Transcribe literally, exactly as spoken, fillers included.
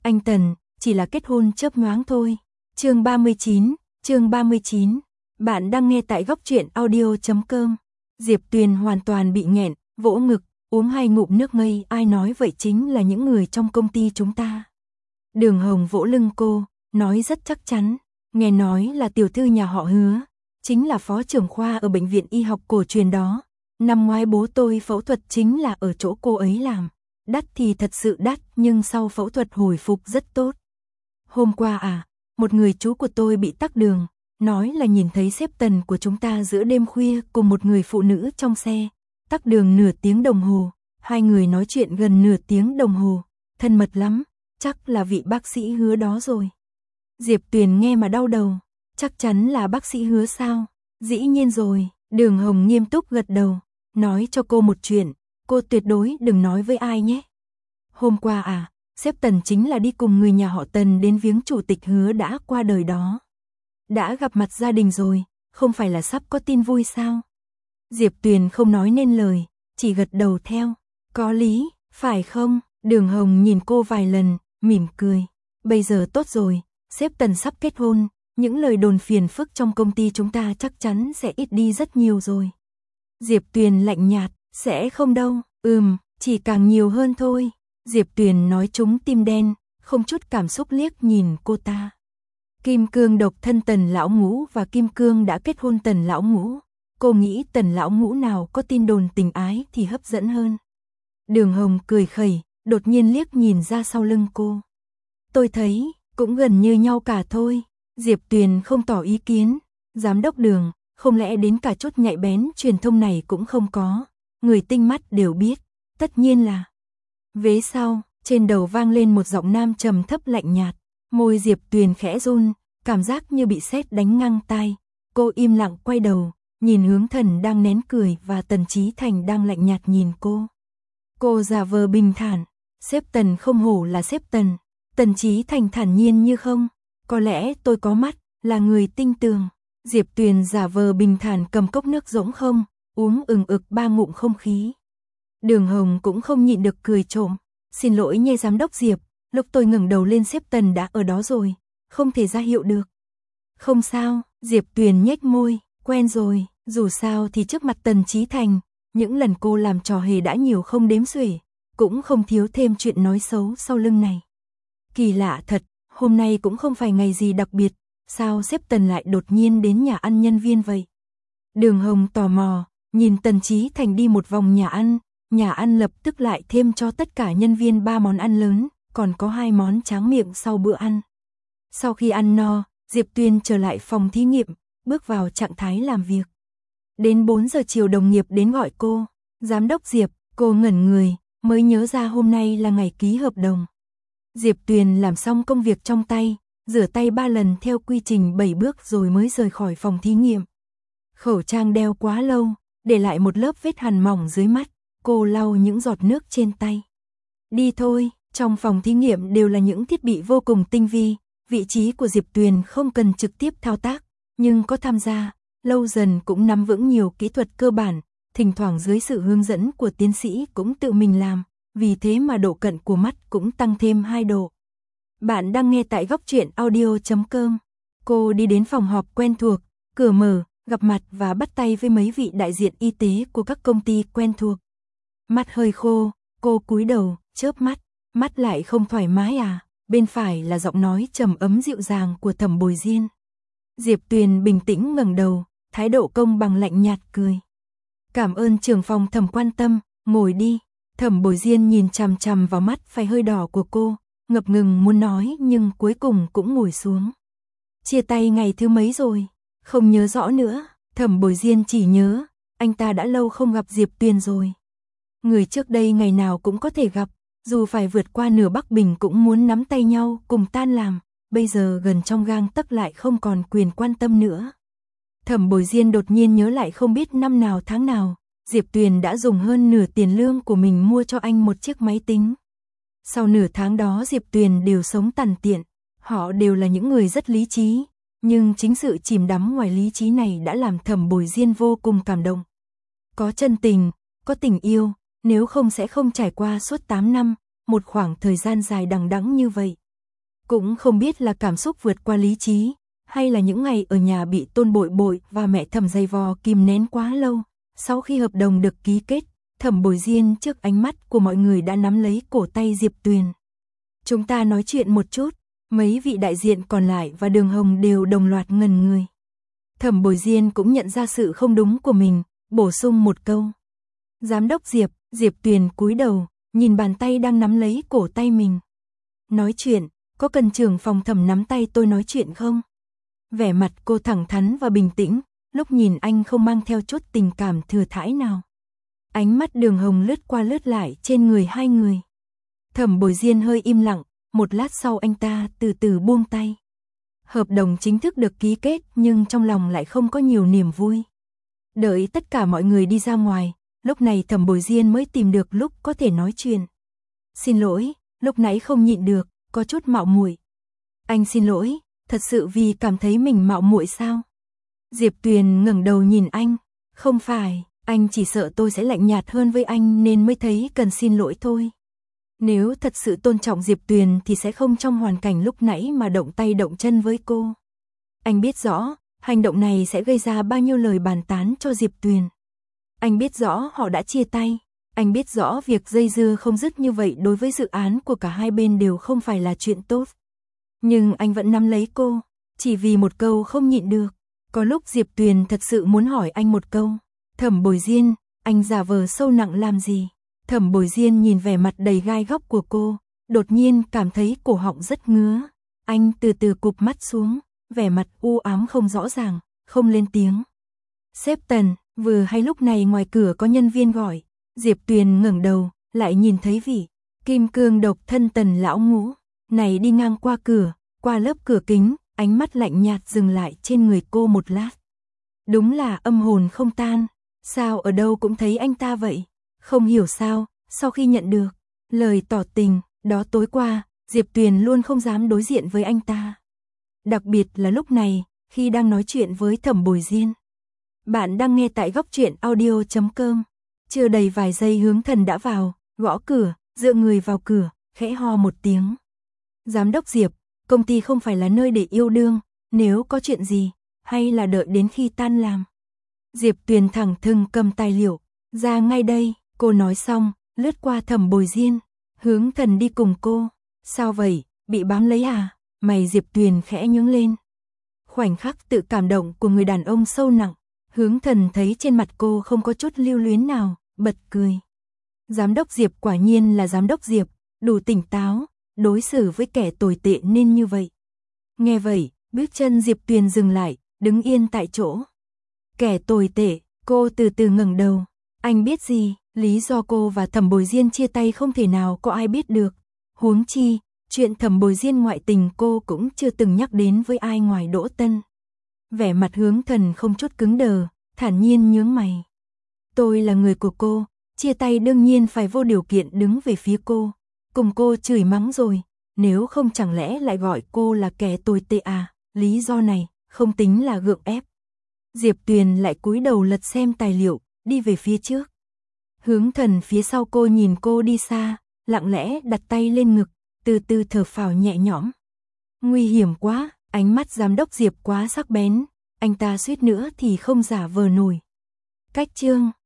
anh Tần, chỉ là kết hôn chớp nhoáng thôi. Chương ba mươi chín, chương ba mươi chín. Bạn đang nghe tại góc truyện audio chấm com. Diệp Tuyền hoàn toàn bị nghẹn, vỗ ngực, uống hai ngụm nước ngây, ai nói vậy chính là những người trong công ty chúng ta. Đường Hồng vỗ lưng cô, nói rất chắc chắn, nghe nói là tiểu thư nhà họ Hứa, chính là phó trưởng khoa ở bệnh viện y học cổ truyền đó. Năm ngoái bố tôi phẫu thuật chính là ở chỗ cô ấy làm. Đắt thì thật sự đắt, nhưng sau phẫu thuật hồi phục rất tốt. Hôm qua à, một người chú của tôi bị tắc đường, nói là nhìn thấy sếp Tần của chúng ta giữa đêm khuya cùng một người phụ nữ trong xe. Tắc đường nửa tiếng đồng hồ, hai người nói chuyện gần nửa tiếng đồng hồ, thân mật lắm, chắc là vị bác sĩ Hứa đó rồi. Diệp Tuyền nghe mà đau đầu, chắc chắn là bác sĩ Hứa sao? Dĩ nhiên rồi, Đường Hồng nghiêm túc gật đầu, nói cho cô một chuyện, cô tuyệt đối đừng nói với ai nhé. Hôm qua à, sếp Tần chính là đi cùng người nhà họ Tần đến viếng chủ tịch Hứa đã qua đời đó. Đã gặp mặt gia đình rồi, không phải là sắp có tin vui sao? Diệp Tuyền không nói nên lời, chỉ gật đầu theo. Có lý, phải không? Đường Hồng nhìn cô vài lần, mỉm cười. Bây giờ tốt rồi, sếp Tần sắp kết hôn, những lời đồn phiền phức trong công ty chúng ta chắc chắn sẽ ít đi rất nhiều rồi. Diệp Tuyền lạnh nhạt, sẽ không đâu, ừm, chỉ càng nhiều hơn thôi. Diệp Tuyền nói trúng tim đen, không chút cảm xúc liếc nhìn cô ta. Kim Cương độc thân Tần lão ngũ và Kim Cương đã kết hôn Tần lão ngũ. Cô nghĩ Tần lão ngũ nào có tin đồn tình ái thì hấp dẫn hơn. Đường Hồng cười khẩy, đột nhiên liếc nhìn ra sau lưng cô. Tôi thấy, cũng gần như nhau cả thôi. Diệp Tuyền không tỏ ý kiến. Giám đốc Đường, không lẽ đến cả chút nhạy bén truyền thông này cũng không có. Người tinh mắt đều biết, tất nhiên là. Vế sau, trên đầu vang lên một giọng nam trầm thấp lạnh nhạt. Môi Diệp Tuyền khẽ run, cảm giác như bị sét đánh ngang tai. Cô im lặng quay đầu, nhìn Hướng Thần đang nén cười và Tần Chí Thành đang lạnh nhạt nhìn cô. Cô giả vờ bình thản, sếp Tần không hổ là sếp Tần. Tần Chí Thành thản nhiên như không, có lẽ tôi có mắt, là người tinh tường. Diệp Tuyền giả vờ bình thản cầm cốc nước rỗng không, uống ừng ực ba ngụm không khí. Đường Hồng cũng không nhịn được cười trộm, xin lỗi nhé giám đốc Diệp, lúc tôi ngẩng đầu lên sếp Tần đã ở đó rồi, không thể ra hiệu được. Không sao, Diệp Tuyền nhếch môi, quen rồi, dù sao thì trước mặt Tần Chí Thành, những lần cô làm trò hề đã nhiều không đếm xuể, cũng không thiếu thêm chuyện nói xấu sau lưng này. Kỳ lạ thật, hôm nay cũng không phải ngày gì đặc biệt, sao sếp Tần lại đột nhiên đến nhà ăn nhân viên vậy? Đường Hồng tò mò, nhìn Tần Chí Thành đi một vòng nhà ăn, nhà ăn lập tức lại thêm cho tất cả nhân viên ba món ăn lớn, còn có hai món tráng miệng sau bữa ăn. Sau khi ăn no, Diệp Tuyền trở lại phòng thí nghiệm, bước vào trạng thái làm việc. Đến bốn giờ chiều đồng nghiệp đến gọi cô, giám đốc Diệp, cô ngẩn người, mới nhớ ra hôm nay là ngày ký hợp đồng. Diệp Tuyền làm xong công việc trong tay, rửa tay ba lần theo quy trình bảy bước rồi mới rời khỏi phòng thí nghiệm. Khẩu trang đeo quá lâu, để lại một lớp vết hằn mỏng dưới mắt, cô lau những giọt nước trên tay. Đi thôi, trong phòng thí nghiệm đều là những thiết bị vô cùng tinh vi, vị trí của Diệp Tuyền không cần trực tiếp thao tác, nhưng có tham gia, lâu dần cũng nắm vững nhiều kỹ thuật cơ bản, thỉnh thoảng dưới sự hướng dẫn của tiến sĩ cũng tự mình làm, vì thế mà độ cận của mắt cũng tăng thêm hai độ. Bạn đang nghe tại góc truyện audio chấm com. Cô đi đến phòng họp quen thuộc, cửa mở, gặp mặt và bắt tay với mấy vị đại diện y tế của các công ty quen thuộc. Mắt hơi khô, cô cúi đầu, chớp mắt, mắt lại không thoải mái à? Bên phải là giọng nói trầm ấm dịu dàng của Thẩm Bồi Diên. Diệp Tuyền bình tĩnh ngẩng đầu, thái độ công bằng lạnh nhạt cười. Cảm ơn trưởng phòng Thẩm quan tâm, ngồi đi. Thẩm Bồi Diên nhìn chằm chằm vào mắt phải hơi đỏ của cô, ngập ngừng muốn nói nhưng cuối cùng cũng ngồi xuống. Chia tay ngày thứ mấy rồi? Không nhớ rõ nữa. Thẩm Bồi Diên chỉ nhớ, anh ta đã lâu không gặp Diệp Tuyền rồi. Người trước đây ngày nào cũng có thể gặp, dù phải vượt qua nửa Bắc Bình cũng muốn nắm tay nhau cùng tan làm, bây giờ gần trong gang tấc lại không còn quyền quan tâm nữa. Thẩm Bồi Diên đột nhiên nhớ lại không biết năm nào tháng nào, Diệp Tuyền đã dùng hơn nửa tiền lương của mình mua cho anh một chiếc máy tính. Sau nửa tháng đó Diệp Tuyền đều sống tằn tiện, họ đều là những người rất lý trí, nhưng chính sự chìm đắm ngoài lý trí này đã làm Thẩm Bồi Diên vô cùng cảm động. Có chân tình, có tình yêu, nếu không sẽ không trải qua suốt tám năm, một khoảng thời gian dài đằng đẵng như vậy. Cũng không biết là cảm xúc vượt qua lý trí, hay là những ngày ở nhà bị Tôn Bội Bội và mẹ Thẩm dày vò kìm nén quá lâu. Sau khi hợp đồng được ký kết, Thẩm Bồi Diên trước ánh mắt của mọi người đã nắm lấy cổ tay Diệp Tuyền. Chúng ta nói chuyện một chút, mấy vị đại diện còn lại và Đường Hồng đều đồng loạt ngẩn người. Thẩm Bồi Diên cũng nhận ra sự không đúng của mình, bổ sung một câu. Giám đốc Diệp, Diệp Tuyền cúi đầu, nhìn bàn tay đang nắm lấy cổ tay mình. Nói chuyện, có cần trưởng phòng Thẩm nắm tay tôi nói chuyện không? Vẻ mặt cô thẳng thắn và bình tĩnh, lúc nhìn anh không mang theo chút tình cảm thừa thãi nào. Ánh mắt Đường Hồng lướt qua lướt lại trên người hai người. Thẩm Bồi Diên hơi im lặng, một lát sau anh ta từ từ buông tay. Hợp đồng chính thức được ký kết nhưng trong lòng lại không có nhiều niềm vui. Đợi tất cả mọi người đi ra ngoài, lúc này Thẩm Bồi Diên mới tìm được lúc có thể nói chuyện. Xin lỗi, lúc nãy không nhịn được, có chút mạo muội. Anh xin lỗi, thật sự vì cảm thấy mình mạo muội sao? Diệp Tuyền ngẩng đầu nhìn anh, không phải, anh chỉ sợ tôi sẽ lạnh nhạt hơn với anh nên mới thấy cần xin lỗi thôi. Nếu thật sự tôn trọng Diệp Tuyền thì sẽ không trong hoàn cảnh lúc nãy mà động tay động chân với cô. Anh biết rõ, hành động này sẽ gây ra bao nhiêu lời bàn tán cho Diệp Tuyền. Anh biết rõ họ đã chia tay, anh biết rõ việc dây dưa không dứt như vậy đối với dự án của cả hai bên đều không phải là chuyện tốt. Nhưng anh vẫn nắm lấy cô, chỉ vì một câu không nhịn được. Có lúc Diệp Tuyền thật sự muốn hỏi anh một câu. Thẩm Bồi Diên, anh giả vờ sâu nặng làm gì? Thẩm Bồi Diên nhìn vẻ mặt đầy gai góc của cô, đột nhiên cảm thấy cổ họng rất ngứa. Anh từ từ cụp mắt xuống, vẻ mặt u ám không rõ ràng, không lên tiếng. Sếp Tần, vừa hay lúc này ngoài cửa có nhân viên gọi. Diệp Tuyền ngẩng đầu, lại nhìn thấy vị kim cương độc thân Tần lão ngũ này đi ngang qua cửa, qua lớp cửa kính, ánh mắt lạnh nhạt dừng lại trên người cô một lát. Đúng là âm hồn không tan, sao ở đâu cũng thấy anh ta vậy? Không hiểu sao, sau khi nhận được lời tỏ tình, đó tối qua, Diệp Tuyền luôn không dám đối diện với anh ta. Đặc biệt là lúc này, khi đang nói chuyện với Thẩm Bồi Diên. Bạn đang nghe tại góc truyện audio chấm com. Chưa đầy vài giây Hướng Thần đã vào, gõ cửa, dựa người vào cửa, khẽ ho một tiếng. Giám đốc Diệp, công ty không phải là nơi để yêu đương, nếu có chuyện gì, hay là đợi đến khi tan làm. Diệp Tuyền thẳng thừng cầm tài liệu, ra ngay đây, cô nói xong, lướt qua Thẩm Bồi Diên, Hướng Thần đi cùng cô. Sao vậy, bị bám lấy à? Mày Diệp Tuyền khẽ nhướng lên. Khoảnh khắc tự cảm động của người đàn ông sâu nặng, Hướng Thần thấy trên mặt cô không có chút lưu luyến nào, bật cười. Giám đốc Diệp quả nhiên là giám đốc Diệp, đủ tỉnh táo, đối xử với kẻ tồi tệ nên như vậy. Nghe vậy, bước chân Diệp Tuyền dừng lại, đứng yên tại chỗ. Kẻ tồi tệ, cô từ từ ngẩng đầu. Anh biết gì, lý do cô và Thẩm Bồi Diên chia tay không thể nào có ai biết được. Huống chi, chuyện Thẩm Bồi Diên ngoại tình cô cũng chưa từng nhắc đến với ai ngoài Đỗ Tân. Vẻ mặt Hướng Thần không chút cứng đờ, thản nhiên nhướng mày. Tôi là người của cô, chia tay đương nhiên phải vô điều kiện đứng về phía cô. Cùng cô chửi mắng rồi, nếu không chẳng lẽ lại gọi cô là kẻ tồi tệ à, lý do này không tính là gượng ép. Diệp Tuyền lại cúi đầu lật xem tài liệu, đi về phía trước. Hướng Thần phía sau cô nhìn cô đi xa, lặng lẽ đặt tay lên ngực, từ từ thở phào nhẹ nhõm. Nguy hiểm quá, ánh mắt giám đốc Diệp quá sắc bén, anh ta suýt nữa thì không giả vờ nổi. Cách chương